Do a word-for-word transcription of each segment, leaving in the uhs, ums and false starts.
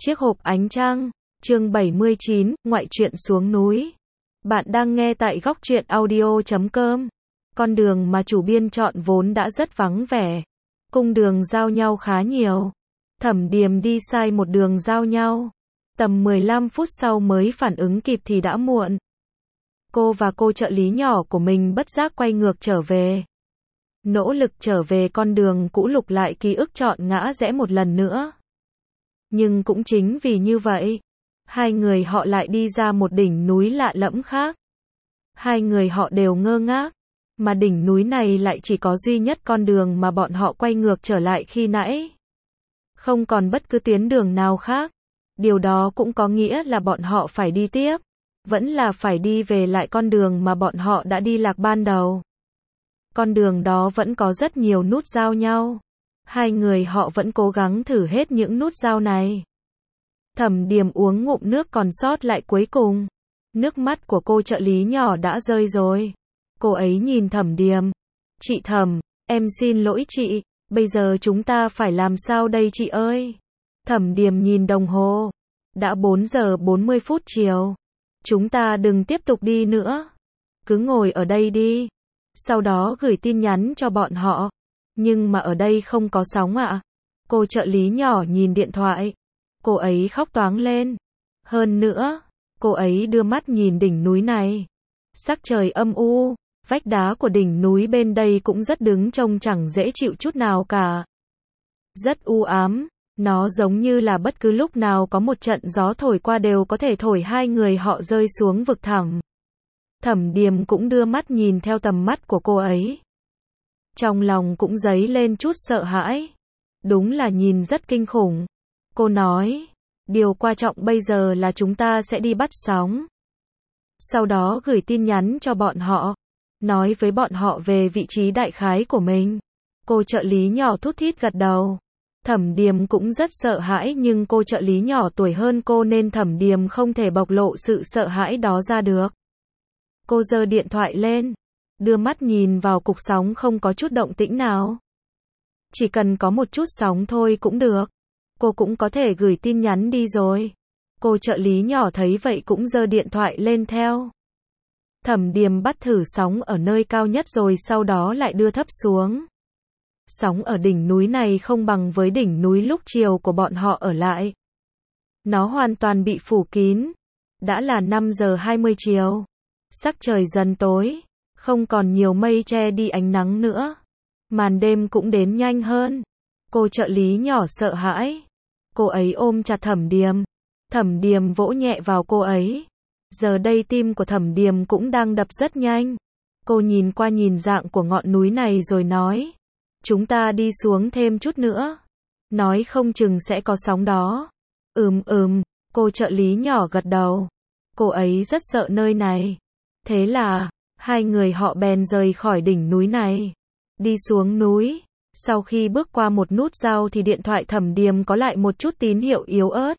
Chiếc hộp ánh trăng, chương bảy mươi chín, ngoại truyện xuống núi. Bạn đang nghe tại góc truyện audio chấm com. Con đường mà chủ biên chọn vốn đã rất vắng vẻ. Cung đường giao nhau khá nhiều. Thẩm Điềm đi sai một đường giao nhau. Tầm mười lăm phút sau mới phản ứng kịp thì đã muộn. Cô và cô trợ lý nhỏ của mình bất giác quay ngược trở về. Nỗ lực trở về con đường cũ, lục lại ký ức chọn ngã rẽ một lần nữa. Nhưng cũng chính vì như vậy, hai người họ lại đi ra một đỉnh núi lạ lẫm khác. Hai người họ đều ngơ ngác, mà đỉnh núi này lại chỉ có duy nhất con đường mà bọn họ quay ngược trở lại khi nãy. Không còn bất cứ tuyến đường nào khác. Điều đó cũng có nghĩa là bọn họ phải đi tiếp, vẫn là phải đi về lại con đường mà bọn họ đã đi lạc ban đầu. Con đường đó vẫn có rất nhiều nút giao nhau. Hai người họ vẫn cố gắng thử hết những nút giao này. Thẩm Điềm uống ngụm nước còn sót lại cuối cùng. Nước mắt của cô trợ lý nhỏ đã rơi rồi. Cô ấy nhìn Thẩm Điềm. Chị Thẩm, em xin lỗi chị, bây giờ chúng ta phải làm sao đây chị ơi? Thẩm Điềm nhìn đồng hồ. Đã bốn giờ bốn mươi phút chiều. Chúng ta đừng tiếp tục đi nữa. Cứ ngồi ở đây đi. Sau đó gửi tin nhắn cho bọn họ. Nhưng mà ở đây không có sóng ạ. À? Cô trợ lý nhỏ nhìn điện thoại. Cô ấy khóc toáng lên. Hơn nữa, cô ấy đưa mắt nhìn đỉnh núi này. Sắc trời âm u, vách đá của đỉnh núi bên đây cũng rất đứng trông chẳng dễ chịu chút nào cả. Rất u ám, nó giống như là bất cứ lúc nào có một trận gió thổi qua đều có thể thổi hai người họ rơi xuống vực thẳm. Thẩm Điềm cũng đưa mắt nhìn theo tầm mắt của cô ấy. Trong lòng cũng dấy lên chút sợ hãi. Đúng là nhìn rất kinh khủng. Cô nói, điều quan trọng bây giờ là chúng ta sẽ đi bắt sóng. Sau đó gửi tin nhắn cho bọn họ. Nói với bọn họ về vị trí đại khái của mình. Cô trợ lý nhỏ thút thít gật đầu. Thẩm Điềm cũng rất sợ hãi nhưng cô trợ lý nhỏ tuổi hơn cô nên Thẩm Điềm không thể bộc lộ sự sợ hãi đó ra được. Cô giơ điện thoại lên. Đưa mắt nhìn vào cục sóng không có chút động tĩnh nào. Chỉ cần có một chút sóng thôi cũng được. Cô cũng có thể gửi tin nhắn đi rồi. Cô trợ lý nhỏ thấy vậy cũng giơ điện thoại lên theo. Thẩm Điềm bắt thử sóng ở nơi cao nhất rồi sau đó lại đưa thấp xuống. Sóng ở đỉnh núi này không bằng với đỉnh núi lúc chiều của bọn họ ở lại. Nó hoàn toàn bị phủ kín. Đã là năm giờ hai mươi chiều. Sắc trời dần tối. Không còn nhiều mây che đi ánh nắng nữa. Màn đêm cũng đến nhanh hơn. Cô trợ lý nhỏ sợ hãi. Cô ấy ôm chặt Thẩm Điềm. Thẩm Điềm vỗ nhẹ vào cô ấy. Giờ đây tim của Thẩm Điềm cũng đang đập rất nhanh. Cô nhìn qua nhìn dạng của ngọn núi này rồi nói. Chúng ta đi xuống thêm chút nữa. Nói không chừng sẽ có sóng đó. Ừm ừm, cô trợ lý nhỏ gật đầu. Cô ấy rất sợ nơi này. Thế là, hai người họ bèn rời khỏi đỉnh núi này. Đi xuống núi. Sau khi bước qua một nút giao thì điện thoại Thẩm Điềm có lại một chút tín hiệu yếu ớt.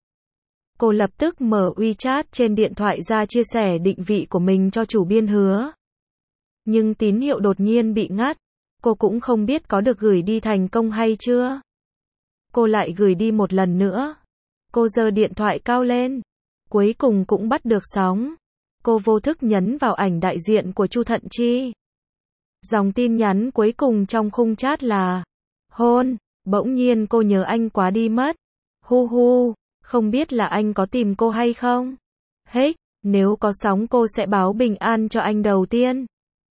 Cô lập tức mở WeChat trên điện thoại ra chia sẻ định vị của mình cho chủ biên Hứa. Nhưng tín hiệu đột nhiên bị ngắt. Cô cũng không biết có được gửi đi thành công hay chưa. Cô lại gửi đi một lần nữa. Cô giơ điện thoại cao lên. Cuối cùng cũng bắt được sóng. Cô vô thức nhấn vào ảnh đại diện của Chu Thận Chi. Dòng tin nhắn cuối cùng trong khung chat là hôn, bỗng nhiên cô nhớ anh quá đi mất. Hu hu, không biết là anh có tìm cô hay không? Hết, nếu có sóng cô sẽ báo bình an cho anh đầu tiên.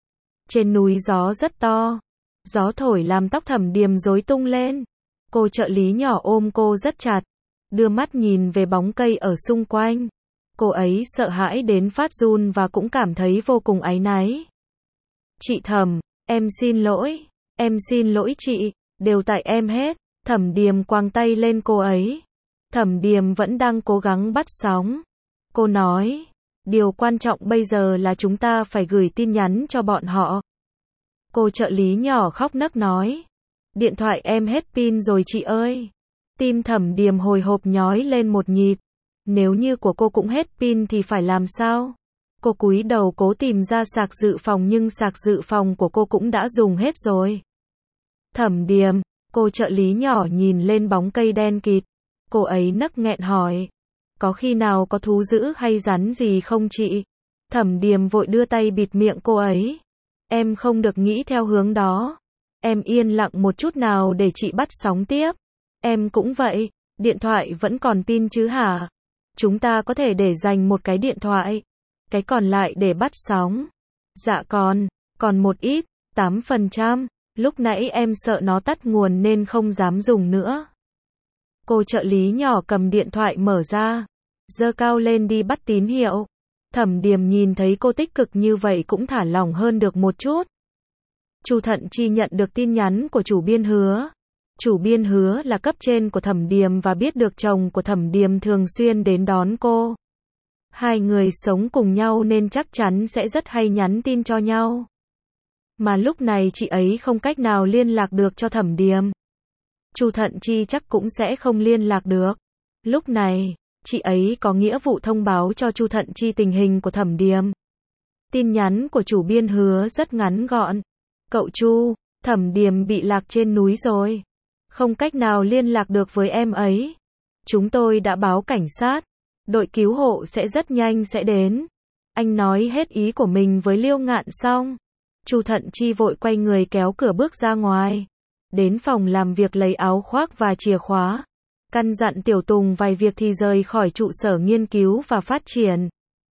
Trên núi gió rất to. Gió thổi làm tóc Thẩm Điềm rối tung lên. Cô trợ lý nhỏ ôm cô rất chặt. Đưa mắt nhìn về bóng cây ở xung quanh. Cô ấy sợ hãi đến phát run và cũng cảm thấy vô cùng áy náy. Chị Thẩm, em xin lỗi, em xin lỗi chị, đều tại em hết. Thẩm Điềm quàng tay lên cô ấy. Thẩm Điềm vẫn đang cố gắng bắt sóng. Cô nói, điều quan trọng bây giờ là chúng ta phải gửi tin nhắn cho bọn họ. Cô trợ lý nhỏ khóc nấc nói, điện thoại em hết pin rồi chị ơi. Tim Thẩm Điềm hồi hộp nhói lên một nhịp. Nếu như của cô cũng hết pin thì phải làm sao? Cô cúi đầu cố tìm ra sạc dự phòng nhưng sạc dự phòng của cô cũng đã dùng hết rồi. Thẩm Điềm, cô trợ lý nhỏ nhìn lên bóng cây đen kịt. Cô ấy nấc nghẹn hỏi. Có khi nào có thú dữ hay rắn gì không chị? Thẩm Điềm vội đưa tay bịt miệng cô ấy. Em không được nghĩ theo hướng đó. Em yên lặng một chút nào để chị bắt sóng tiếp. Em cũng vậy, điện thoại vẫn còn pin chứ hả? Chúng ta có thể để dành một cái điện thoại, cái còn lại để bắt sóng. Dạ còn, còn một ít, tám phần trăm. Lúc nãy em sợ nó tắt nguồn nên không dám dùng nữa. Cô trợ lý nhỏ cầm điện thoại mở ra, giơ cao lên đi bắt tín hiệu. Thẩm Điềm nhìn thấy cô tích cực như vậy cũng thả lỏng hơn được một chút. Chu Thận Chi nhận được tin nhắn của chủ biên Hứa. Chủ biên Hứa là cấp trên của Thẩm Điềm và biết được chồng của Thẩm Điềm thường xuyên đến đón cô. Hai người sống cùng nhau nên chắc chắn sẽ rất hay nhắn tin cho nhau. Mà lúc này chị ấy không cách nào liên lạc được cho Thẩm Điềm. Chu Thận Chi chắc cũng sẽ không liên lạc được. Lúc này, chị ấy có nghĩa vụ thông báo cho Chu Thận Chi tình hình của Thẩm Điềm. Tin nhắn của chủ biên Hứa rất ngắn gọn. Cậu Chu, Thẩm Điềm bị lạc trên núi rồi. Không cách nào liên lạc được với em ấy. Chúng tôi đã báo cảnh sát. Đội cứu hộ sẽ rất nhanh sẽ đến. Anh nói hết ý của mình với Liêu Ngạn xong. Chu Thận Chi vội quay người kéo cửa bước ra ngoài. Đến phòng làm việc lấy áo khoác và chìa khóa. Căn dặn Tiểu Tùng vài việc thì rời khỏi trụ sở nghiên cứu và phát triển.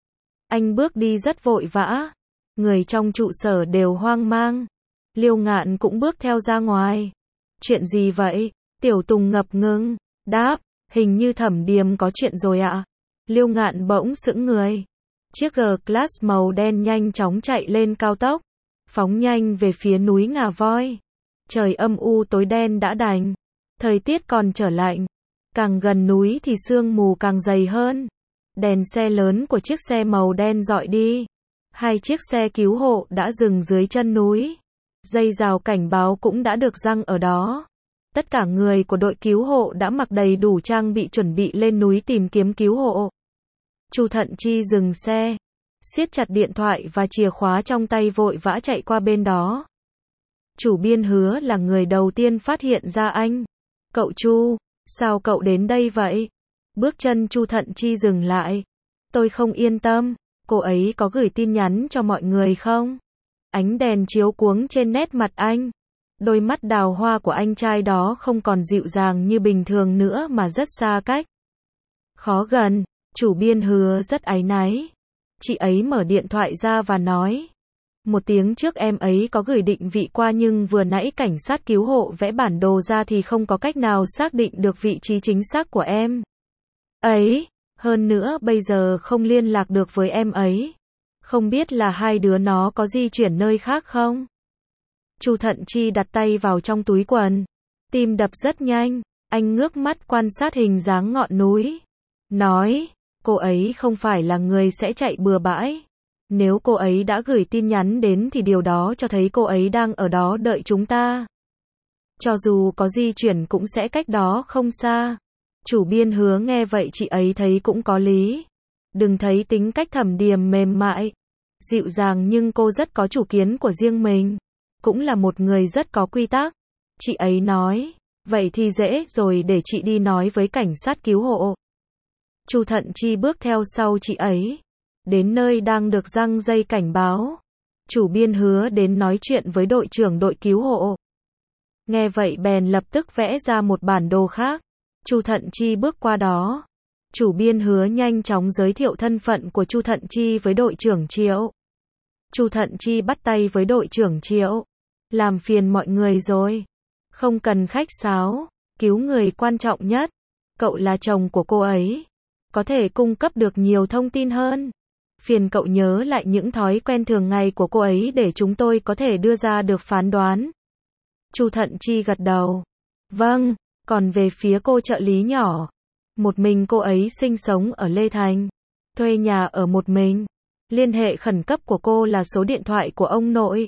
Anh bước đi rất vội vã. Người trong trụ sở đều hoang mang. Liêu Ngạn cũng bước theo ra ngoài. Chuyện gì vậy? Tiểu Tùng ngập ngừng. Đáp, hình như Thẩm Điềm có chuyện rồi ạ. Liêu Ngạn bỗng sững người. Chiếc G-Class màu đen nhanh chóng chạy lên cao tốc. Phóng nhanh về phía núi Ngà Voi. Trời âm u tối đen đã đành. Thời tiết còn trở lạnh. Càng gần núi thì sương mù càng dày hơn. Đèn xe lớn của chiếc xe màu đen rọi đi. Hai chiếc xe cứu hộ đã dừng dưới chân núi. Dây rào cảnh báo cũng đã được giăng ở đó. Tất cả người của đội cứu hộ đã mặc đầy đủ trang bị chuẩn bị lên núi tìm kiếm cứu hộ. Chu Thận Chi dừng xe, siết chặt điện thoại và chìa khóa trong tay vội vã chạy qua bên đó. Chủ biên Hứa là người đầu tiên phát hiện ra anh. Cậu Chu, sao cậu đến đây vậy? Bước chân Chu Thận Chi dừng lại. Tôi không yên tâm, cô ấy có gửi tin nhắn cho mọi người không? Ánh đèn chiếu cuống trên nét mặt anh. Đôi mắt đào hoa của anh trai đó không còn dịu dàng như bình thường nữa mà rất xa cách. Khó gần, chủ biên Hứa rất áy náy. Chị ấy mở điện thoại ra và nói. Một tiếng trước em ấy có gửi định vị qua nhưng vừa nãy cảnh sát cứu hộ vẽ bản đồ ra thì không có cách nào xác định được vị trí chính xác của em ấy. Hơn nữa bây giờ không liên lạc được với em ấy. Không biết là hai đứa nó có di chuyển nơi khác không? Chu Thận Chi đặt tay vào trong túi quần. Tim đập rất nhanh. Anh ngước mắt quan sát hình dáng ngọn núi. Nói, cô ấy không phải là người sẽ chạy bừa bãi. Nếu cô ấy đã gửi tin nhắn đến thì điều đó cho thấy cô ấy đang ở đó đợi chúng ta. Cho dù có di chuyển cũng sẽ cách đó không xa. Chủ biên Hứa nghe vậy chị ấy thấy cũng có lý. Đừng thấy tính cách Thẩm Điềm mềm mại, dịu dàng nhưng cô rất có chủ kiến của riêng mình. Cũng là một người rất có quy tắc. Chị ấy nói, vậy thì dễ rồi để chị đi nói với cảnh sát cứu hộ. Chu Thận Chi bước theo sau chị ấy. Đến nơi đang được giăng dây cảnh báo. Chủ biên Hứa đến nói chuyện với đội trưởng đội cứu hộ. Nghe vậy bèn lập tức vẽ ra một bản đồ khác. Chu Thận Chi bước qua đó. Chủ biên Hứa nhanh chóng giới thiệu thân phận của Chu Thận Chi với đội trưởng Triệu. Chu Thận Chi bắt tay với đội trưởng Triệu. Làm phiền mọi người rồi. Không cần khách sáo. Cứu người quan trọng nhất. Cậu là chồng của cô ấy. Có thể cung cấp được nhiều thông tin hơn. Phiền cậu nhớ lại những thói quen thường ngày của cô ấy để chúng tôi có thể đưa ra được phán đoán. Chu Thận Chi gật đầu. Vâng, còn về phía cô trợ lý nhỏ. Một mình cô ấy sinh sống ở Lê Thành. Thuê nhà ở một mình. Liên hệ khẩn cấp của cô là số điện thoại của ông nội.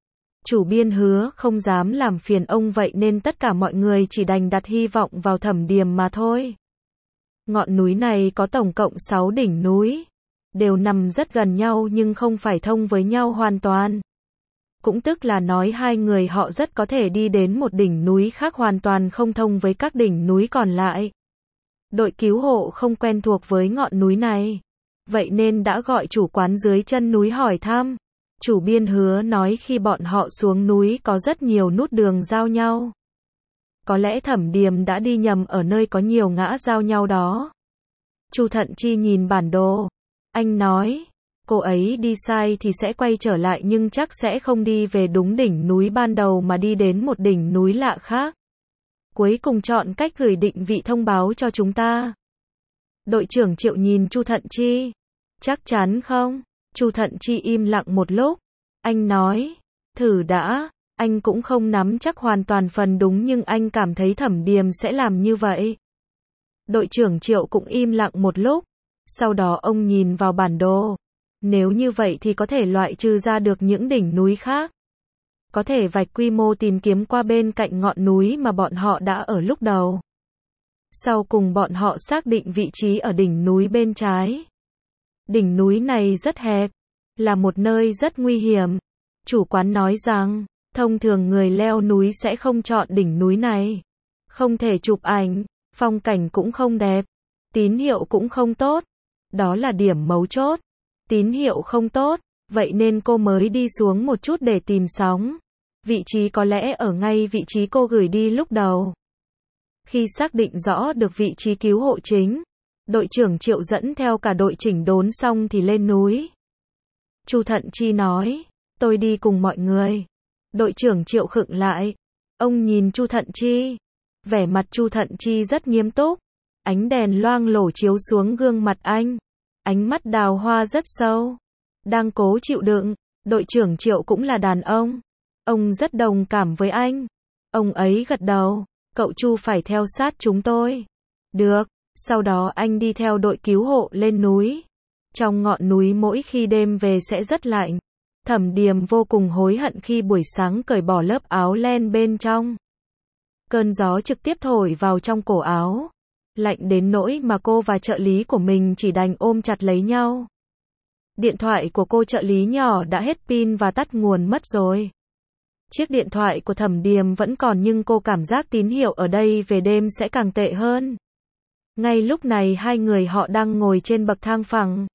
Chủ biên Hứa không dám làm phiền ông vậy nên tất cả mọi người chỉ đành đặt hy vọng vào Thẩm Điềm mà thôi. Ngọn núi này có tổng cộng sáu đỉnh núi. Đều nằm rất gần nhau nhưng không phải thông với nhau hoàn toàn. Cũng tức là nói hai người họ rất có thể đi đến một đỉnh núi khác hoàn toàn không thông với các đỉnh núi còn lại. Đội cứu hộ không quen thuộc với ngọn núi này. Vậy nên đã gọi chủ quán dưới chân núi hỏi thăm. Chủ biên hứa nói khi bọn họ xuống núi có rất nhiều nút đường giao nhau. Có lẽ Thẩm Điềm đã đi nhầm ở nơi có nhiều ngã giao nhau đó. Chu Thận Chi nhìn bản đồ. Anh nói, cô ấy đi sai thì sẽ quay trở lại nhưng chắc sẽ không đi về đúng đỉnh núi ban đầu mà đi đến một đỉnh núi lạ khác. Cuối cùng chọn cách gửi định vị thông báo cho chúng ta. Đội trưởng Triệu nhìn Chu Thận Chi. Chắc chắn không? Chu Thận Chi im lặng một lúc. Anh nói, thử đã, anh cũng không nắm chắc hoàn toàn phần đúng nhưng anh cảm thấy Thẩm Điềm sẽ làm như vậy. Đội trưởng Triệu cũng im lặng một lúc. Sau đó ông nhìn vào bản đồ. Nếu như vậy thì có thể loại trừ ra được những đỉnh núi khác. Có thể vạch quy mô tìm kiếm qua bên cạnh ngọn núi mà bọn họ đã ở lúc đầu. Sau cùng bọn họ xác định vị trí ở đỉnh núi bên trái. Đỉnh núi này rất hẹp, là một nơi rất nguy hiểm. Chủ quán nói rằng, thông thường người leo núi sẽ không chọn đỉnh núi này. Không thể chụp ảnh, phong cảnh cũng không đẹp, tín hiệu cũng không tốt. Đó là điểm mấu chốt. Tín hiệu không tốt, vậy nên cô mới đi xuống một chút để tìm sóng. Vị trí có lẽ ở ngay vị trí cô gửi đi lúc đầu. Khi xác định rõ được vị trí cứu hộ chính, đội trưởng Triệu dẫn theo cả đội chỉnh đốn xong thì lên núi. Chu Thận Chi nói, tôi đi cùng mọi người. Đội trưởng Triệu khựng lại. Ông nhìn Chu Thận Chi. Vẻ mặt Chu Thận Chi rất nghiêm túc. Ánh đèn loang lổ chiếu xuống gương mặt anh. Ánh mắt đào hoa rất sâu. Đang cố chịu đựng. Đội trưởng Triệu cũng là đàn ông. Ông rất đồng cảm với anh. Ông ấy gật đầu. Cậu Chu phải theo sát chúng tôi. Được. Sau đó anh đi theo đội cứu hộ lên núi. Trong ngọn núi mỗi khi đêm về sẽ rất lạnh. Thẩm Điềm vô cùng hối hận khi buổi sáng cởi bỏ lớp áo len bên trong. Cơn gió trực tiếp thổi vào trong cổ áo. Lạnh đến nỗi mà cô và trợ lý của mình chỉ đành ôm chặt lấy nhau. Điện thoại của cô trợ lý nhỏ đã hết pin và tắt nguồn mất rồi. Chiếc điện thoại của Thẩm Điềm vẫn còn nhưng cô cảm giác tín hiệu ở đây về đêm sẽ càng tệ hơn. Ngay lúc này hai người họ đang ngồi trên bậc thang phẳng.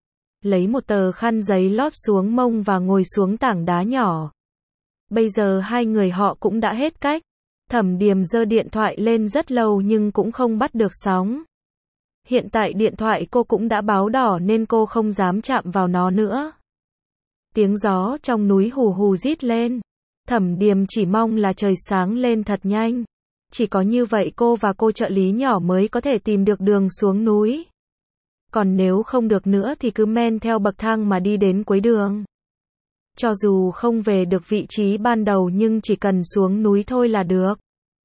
Lấy một tờ khăn giấy lót xuống mông và ngồi xuống tảng đá nhỏ. Bây giờ hai người họ cũng đã hết cách. Thẩm Điềm giơ điện thoại lên rất lâu nhưng cũng không bắt được sóng. Hiện tại điện thoại cô cũng đã báo đỏ nên cô không dám chạm vào nó nữa. Tiếng gió trong núi hù hù rít lên. Thẩm Điềm chỉ mong là trời sáng lên thật nhanh. Chỉ có như vậy cô và cô trợ lý nhỏ mới có thể tìm được đường xuống núi. Còn nếu không được nữa thì cứ men theo bậc thang mà đi đến cuối đường. Cho dù không về được vị trí ban đầu nhưng chỉ cần xuống núi thôi là được.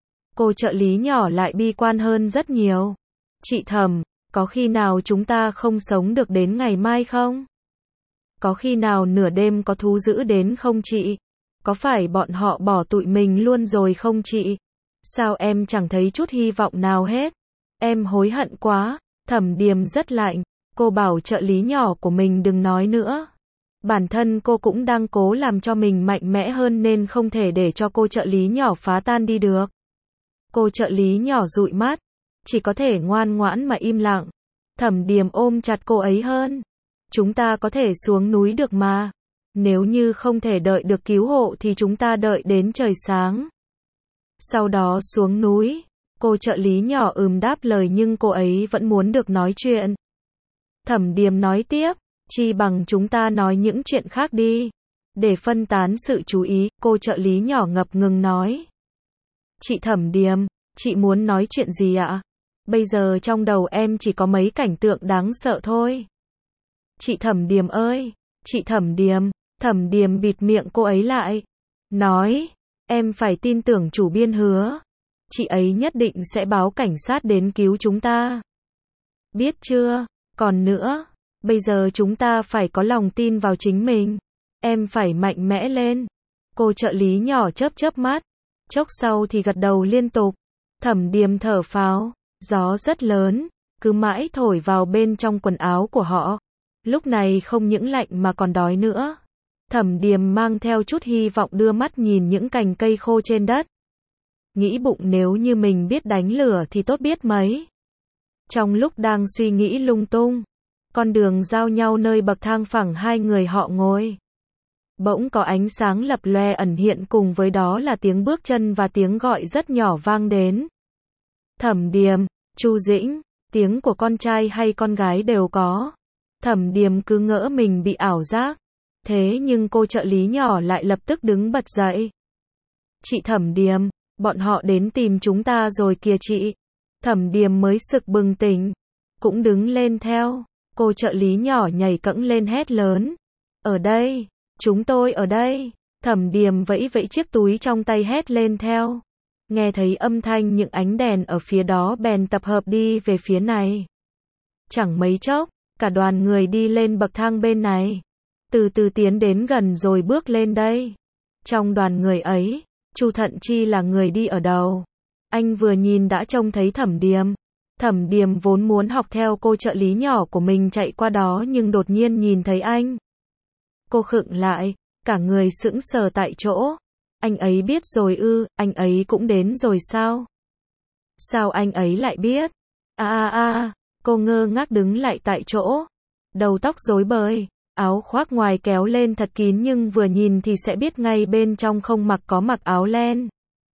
Cô trợ lý nhỏ lại bi quan hơn rất nhiều. Chị Thẩm, có khi nào chúng ta không sống được đến ngày mai không? Có khi nào nửa đêm có thú dữ đến không chị? Có phải bọn họ bỏ tụi mình luôn rồi không chị? Sao em chẳng thấy chút hy vọng nào hết? Em hối hận quá. Thẩm Điềm rất lạnh. Cô bảo trợ lý nhỏ của mình đừng nói nữa. Bản thân cô cũng đang cố làm cho mình mạnh mẽ hơn nên không thể để cho cô trợ lý nhỏ phá tan đi được. Cô trợ lý nhỏ dụi mắt. Chỉ có thể ngoan ngoãn mà im lặng. Thẩm Điềm ôm chặt cô ấy hơn. Chúng ta có thể xuống núi được mà. Nếu như không thể đợi được cứu hộ thì chúng ta đợi đến trời sáng. Sau đó xuống núi. Cô trợ lý nhỏ ừm đáp lời nhưng cô ấy vẫn muốn được nói chuyện. Thẩm Điềm nói tiếp, chi bằng chúng ta nói những chuyện khác đi. Để phân tán sự chú ý, cô trợ lý nhỏ ngập ngừng nói. Chị Thẩm Điềm, chị muốn nói chuyện gì ạ? Bây giờ trong đầu em chỉ có mấy cảnh tượng đáng sợ thôi. Chị Thẩm Điềm ơi, chị Thẩm Điềm, Thẩm Điềm bịt miệng cô ấy lại. Nói, em phải tin tưởng chủ biên hứa. Chị ấy nhất định sẽ báo cảnh sát đến cứu chúng ta. Biết chưa? Còn nữa, bây giờ chúng ta phải có lòng tin vào chính mình. Em phải mạnh mẽ lên. Cô trợ lý nhỏ chớp chớp mắt. Chốc sau thì gật đầu liên tục. Thẩm Điềm thở phào. Gió rất lớn, cứ mãi thổi vào bên trong quần áo của họ. Lúc này không những lạnh mà còn đói nữa. Thẩm Điềm mang theo chút hy vọng đưa mắt nhìn những cành cây khô trên đất. Nghĩ bụng nếu như mình biết đánh lửa thì tốt biết mấy. Trong lúc đang suy nghĩ lung tung, con đường giao nhau nơi bậc thang phẳng hai người họ ngồi. Bỗng có ánh sáng lập loè ẩn hiện, cùng với đó là tiếng bước chân và tiếng gọi rất nhỏ vang đến. Thẩm Điềm, Chu Dĩnh, tiếng của con trai hay con gái đều có. Thẩm Điềm cứ ngỡ mình bị ảo giác. Thế nhưng cô trợ lý nhỏ lại lập tức đứng bật dậy. Chị Thẩm Điềm, bọn họ đến tìm chúng ta rồi kìa chị. Thẩm Điềm mới sực bừng tỉnh, cũng đứng lên theo. Cô trợ lý nhỏ nhảy cẫng lên hét lớn. Ở đây, chúng tôi ở đây. Thẩm Điềm vẫy vẫy chiếc túi trong tay hét lên theo. Nghe thấy âm thanh những ánh đèn ở phía đó bèn tập hợp đi về phía này. Chẳng mấy chốc, cả đoàn người đi lên bậc thang bên này. Từ từ tiến đến gần rồi bước lên đây. Trong đoàn người ấy, Chu Thận Chi là người đi ở đầu. Anh vừa nhìn đã trông thấy Thẩm Điềm. Thẩm Điềm vốn muốn học theo cô trợ lý nhỏ của mình chạy qua đó nhưng đột nhiên nhìn thấy anh. Cô khựng lại, cả người sững sờ tại chỗ. Anh ấy biết rồi ư, anh ấy cũng đến rồi sao? Sao anh ấy lại biết? À à à, cô ngơ ngác đứng lại tại chỗ. Đầu tóc rối bời, áo khoác ngoài kéo lên thật kín nhưng vừa nhìn thì sẽ biết ngay bên trong không mặc có mặc áo len.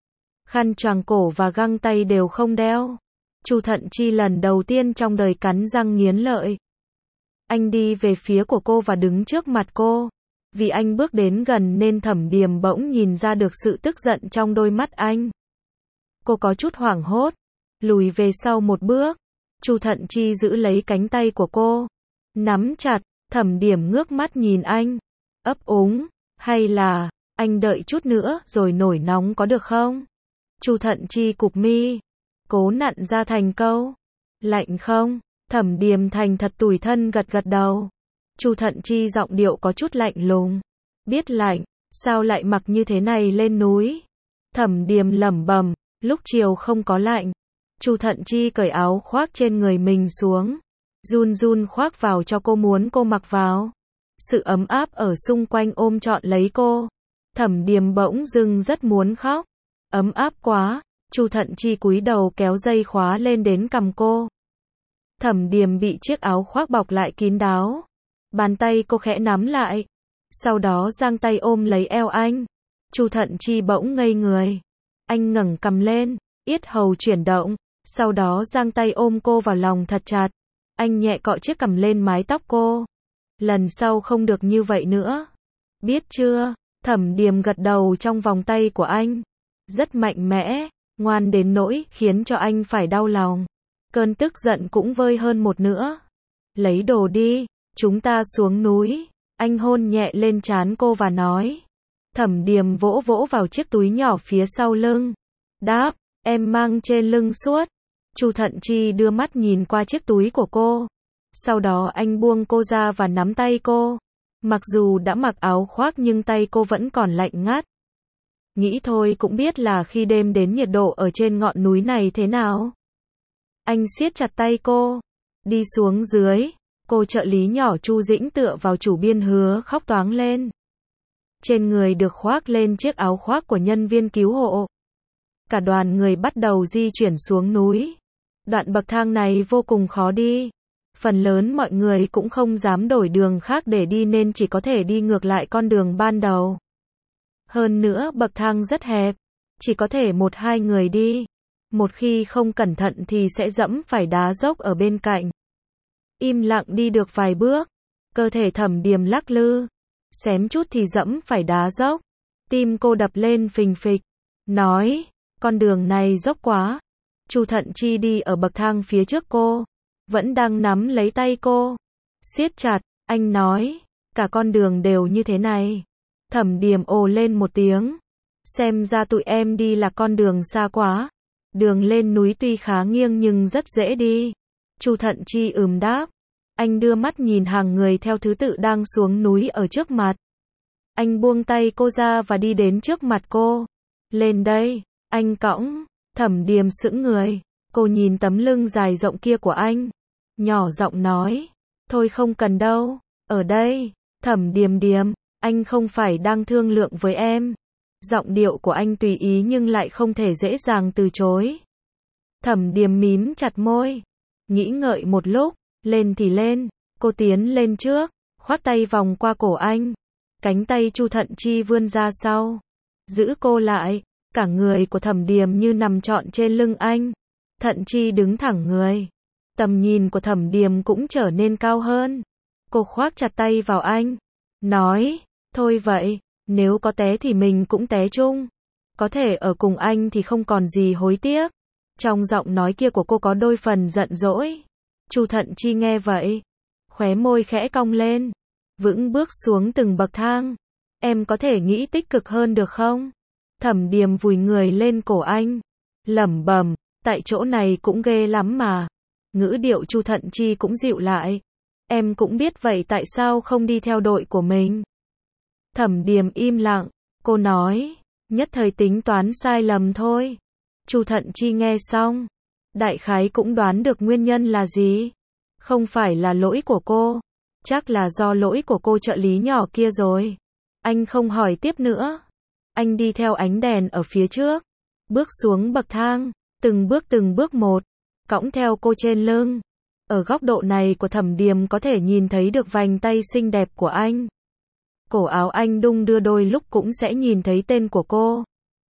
Khăn choàng cổ và găng tay đều không đeo. Chu Thận Chi lần đầu tiên trong đời cắn răng nghiến lợi. Anh đi về phía của cô và đứng trước mặt cô. Vì anh bước đến gần nên Thẩm Điềm bỗng nhìn ra được sự tức giận trong đôi mắt anh. Cô có chút hoảng hốt, lùi về sau một bước. Chu Thận Chi giữ lấy cánh tay của cô, nắm chặt. Thẩm Điềm ngước mắt nhìn anh, ấp úng, hay là, anh đợi chút nữa rồi nổi nóng có được không? Chu Thận Chi cụp mi, cố nặn ra thành câu, lạnh không? Thẩm Điềm thành thật tủi thân gật gật đầu. Chu Thận Chi giọng điệu có chút lạnh lùng, biết lạnh, sao lại mặc như thế này lên núi? Thẩm Điềm lẩm bẩm, lúc chiều không có lạnh. Chu Thận Chi cởi áo khoác trên người mình xuống, run run khoác vào cho cô, muốn cô mặc vào. Sự ấm áp ở xung quanh ôm trọn lấy cô. Thẩm Điềm bỗng dưng rất muốn khóc. Ấm áp quá. Chu Thận Chi cúi đầu kéo dây khóa lên đến cằm cô. Thẩm Điềm bị chiếc áo khoác bọc lại kín đáo. Bàn tay cô khẽ nắm lại, sau đó giang tay ôm lấy eo anh. Chu Thận Chi bỗng ngây người. Anh ngẩng cằm lên, yết hầu chuyển động, sau đó giang tay ôm cô vào lòng thật chặt. Anh nhẹ cọ chiếc cằm lên mái tóc cô. Lần sau không được như vậy nữa. Biết chưa? Thẩm Điềm gật đầu trong vòng tay của anh. Rất mạnh mẽ, ngoan đến nỗi khiến cho anh phải đau lòng. Cơn tức giận cũng vơi hơn một nữa. Lấy đồ đi, chúng ta xuống núi. Anh hôn nhẹ lên trán cô và nói. Thẩm Điềm vỗ vỗ vào chiếc túi nhỏ phía sau lưng. Đáp, em mang trên lưng suốt. Chu Thận Chi đưa mắt nhìn qua chiếc túi của cô. Sau đó anh buông cô ra và nắm tay cô. Mặc dù đã mặc áo khoác nhưng tay cô vẫn còn lạnh ngắt. Nghĩ thôi cũng biết là khi đêm đến nhiệt độ ở trên ngọn núi này thế nào. Anh siết chặt tay cô. Đi xuống dưới. Cô trợ lý nhỏ Chu Dĩnh tựa vào chủ biên hứa khóc toáng lên. Trên người được khoác lên chiếc áo khoác của nhân viên cứu hộ. Cả đoàn người bắt đầu di chuyển xuống núi. Đoạn bậc thang này vô cùng khó đi. Phần lớn mọi người cũng không dám đổi đường khác để đi nên chỉ có thể đi ngược lại con đường ban đầu. Hơn nữa bậc thang rất hẹp, chỉ có thể một hai người đi. Một khi không cẩn thận thì sẽ dẫm phải đá dốc ở bên cạnh. Im lặng đi được vài bước, cơ thể Thẩm Điềm lắc lư, xém chút thì dẫm phải đá dốc. Tim cô đập lên phình phịch, nói, con đường này dốc quá. Chu Thận Chi đi ở bậc thang phía trước cô, vẫn đang nắm lấy tay cô, siết chặt. Anh nói, cả con đường đều như thế này. Thẩm Điềm ồ lên một tiếng, xem ra tụi em đi là con đường xa quá. Đường lên núi tuy khá nghiêng nhưng rất dễ đi. Chu Thận Chi ừm đáp. Anh đưa mắt nhìn hàng người theo thứ tự đang xuống núi ở trước mặt. Anh buông tay cô ra và đi đến trước mặt cô. Lên đây, anh cõng. Thẩm Điềm sững người. Cô nhìn tấm lưng dài rộng kia của anh, nhỏ giọng nói, thôi không cần đâu, ở đây. Thẩm Điềm Điềm, anh không phải đang thương lượng với em. Giọng điệu của anh tùy ý nhưng lại không thể dễ dàng từ chối. Thẩm Điềm mím chặt môi, Nghĩ ngợi một lúc, lên thì lên, cô tiến lên trước, khoác tay vòng qua cổ anh. Cánh tay Chu Thận Chi vươn ra sau, giữ cô lại, cả người của Thẩm Điềm như nằm trọn trên lưng anh. Thận Chi đứng thẳng người, tầm nhìn của Thẩm Điềm cũng trở nên cao hơn. Cô khoác chặt tay vào anh, nói, thôi vậy, nếu có té thì mình cũng té chung. Có thể ở cùng anh thì không còn gì hối tiếc. Trong giọng nói kia của cô có đôi phần giận dỗi. Chu Thận Chi nghe vậy, khóe môi khẽ cong lên, vững bước xuống từng bậc thang. Em có thể nghĩ tích cực hơn được không? Thẩm Điềm vùi người lên cổ anh, lẩm bẩm, tại chỗ này cũng ghê lắm mà. Ngữ điệu Chu Thận Chi cũng dịu lại. Em cũng biết vậy tại sao không đi theo đội của mình? Thẩm Điềm im lặng, cô nói, nhất thời tính toán sai lầm thôi. Chu Thận Chi nghe xong, đại khái cũng đoán được nguyên nhân là gì. Không phải là lỗi của cô, chắc là do lỗi của cô trợ lý nhỏ kia rồi. Anh không hỏi tiếp nữa. Anh đi theo ánh đèn ở phía trước, bước xuống bậc thang, từng bước từng bước một, cõng theo cô trên lưng. Ở góc độ này của Thẩm Điềm có thể nhìn thấy được vành tay xinh đẹp của anh. Cổ áo anh đung đưa đôi lúc cũng sẽ nhìn thấy tên của cô.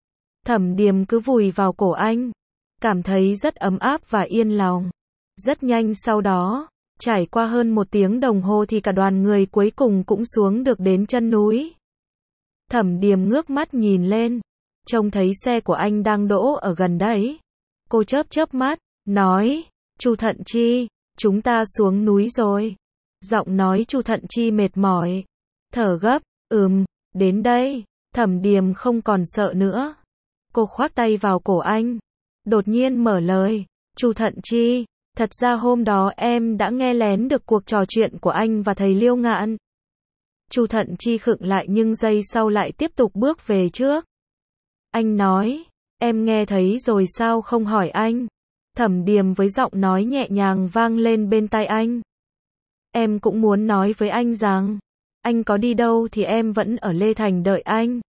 Thẩm Điềm cứ vùi vào cổ anh, cảm thấy rất ấm áp và yên lòng. Rất nhanh sau đó, trải qua hơn một tiếng đồng hồ thì cả đoàn người cuối cùng cũng xuống được đến chân núi. Thẩm Điềm ngước mắt nhìn lên, trông thấy xe của anh đang đỗ ở gần đấy. Cô chớp chớp mắt, nói, Chu Thận Chi, chúng ta xuống núi rồi. Giọng nói Chu Thận Chi mệt mỏi, thở gấp, ừm, đến đây. Thẩm Điềm không còn sợ nữa. Cô khoác tay vào cổ anh, đột nhiên mở lời, Chu Thận Chi, thật ra hôm đó em đã nghe lén được cuộc trò chuyện của anh và thầy Liêu Ngạn. Chu Thận Chi khựng lại nhưng giây sau lại tiếp tục bước về trước. Anh nói, em nghe thấy rồi sao không hỏi anh? Thẩm Điềm với giọng nói nhẹ nhàng vang lên bên tai anh. Em cũng muốn nói với anh rằng, anh có đi đâu thì em vẫn ở Lê Thành đợi anh.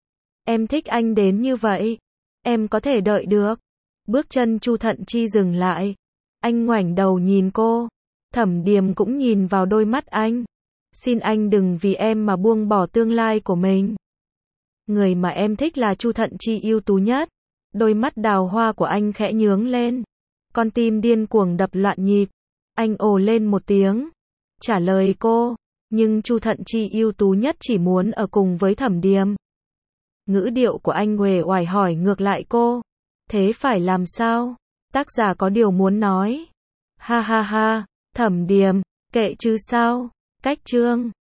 Em thích anh đến như vậy, em có thể đợi được. Bước chân Chu Thận Chi dừng lại. Anh ngoảnh đầu nhìn cô. Thẩm Điềm cũng nhìn vào đôi mắt anh. Xin anh đừng vì em mà buông bỏ tương lai của mình. Người mà em thích là Chu Thận Chi ưu tú nhất. Đôi mắt đào hoa của anh khẽ nhướng lên. Con tim điên cuồng đập loạn nhịp. Anh ồ lên một tiếng, trả lời cô. Nhưng Chu Thận Chi ưu tú nhất chỉ muốn ở cùng với Thẩm Điềm. Ngữ điệu của anh uể oải hỏi ngược lại cô. Thế phải làm sao? Tác giả có điều muốn nói. Ha ha ha, Thẩm Điềm, kệ chứ sao? Cách chương